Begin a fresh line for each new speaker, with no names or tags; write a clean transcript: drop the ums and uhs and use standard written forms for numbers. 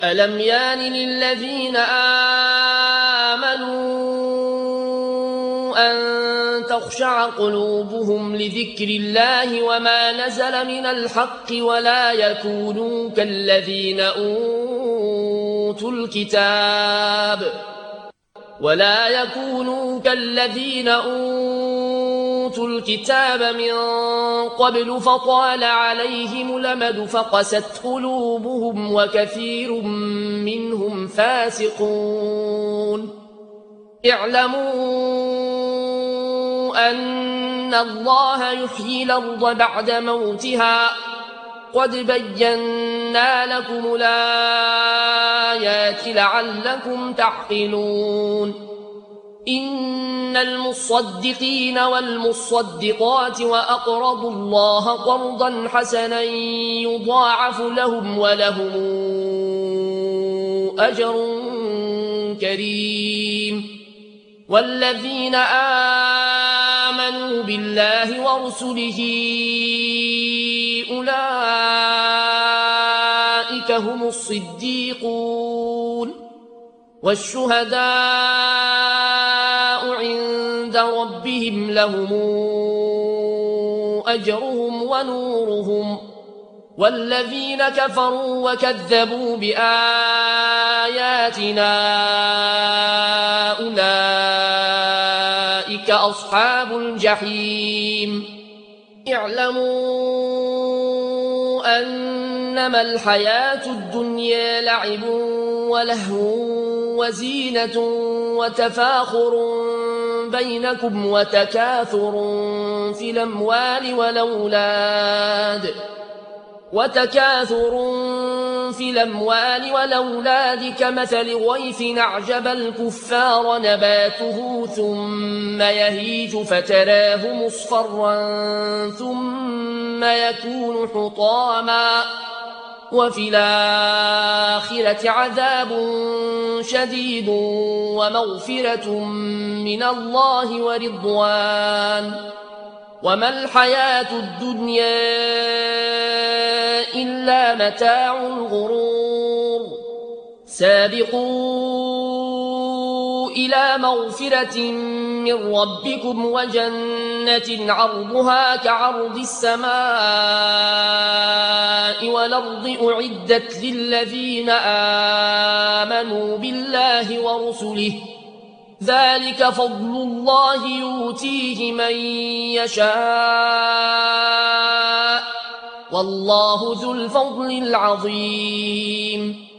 ألم يان للذين آمنوا أن تخشع قلوبهم لذكر الله وما نزل من الحق ولا يكونوا كالذين أوتوا الكتاب من قبل فطال عليهم الأمد فقست قلوبهم وكثير منهم فاسقون. اعلموا أن الله يحيي الأرض بعد موتها قد بينا لكم الآيات لعلكم تعقلون. إن المصدقين والمصدقات وأقرضوا الله قرضا حسنا يضاعف لهم ولهم أجر كريم. والذين آمنوا بالله ورسله أولئك هم الصديقون والشهداء عند ربهم لهم أجرهم ونورهم. والذين كفروا وكذبوا بآياتنا أولئك أصحاب الجحيم. اعلموا أنما الحياة الدنيا لعب ولهو وزينة وتفاخر بينكم وتكاثر في الأموال والأولاد كمثل غيث أعجب الكفار نباته ثم يهيج فتراه مصفرا ثم يكون حطاما وفي الآخرة عذاب شديد ومغفرة من الله ورضوان. وما الحياة الدنيا إلا متاع الغرور. سابقوا إلى مغفرة من ربكم وجنة عرضها كعرض السماء والأرض أعدت للذين آمنوا بالله ورسله ذلك فضل الله يؤتيه من يشاء والله ذو الفضل العظيم.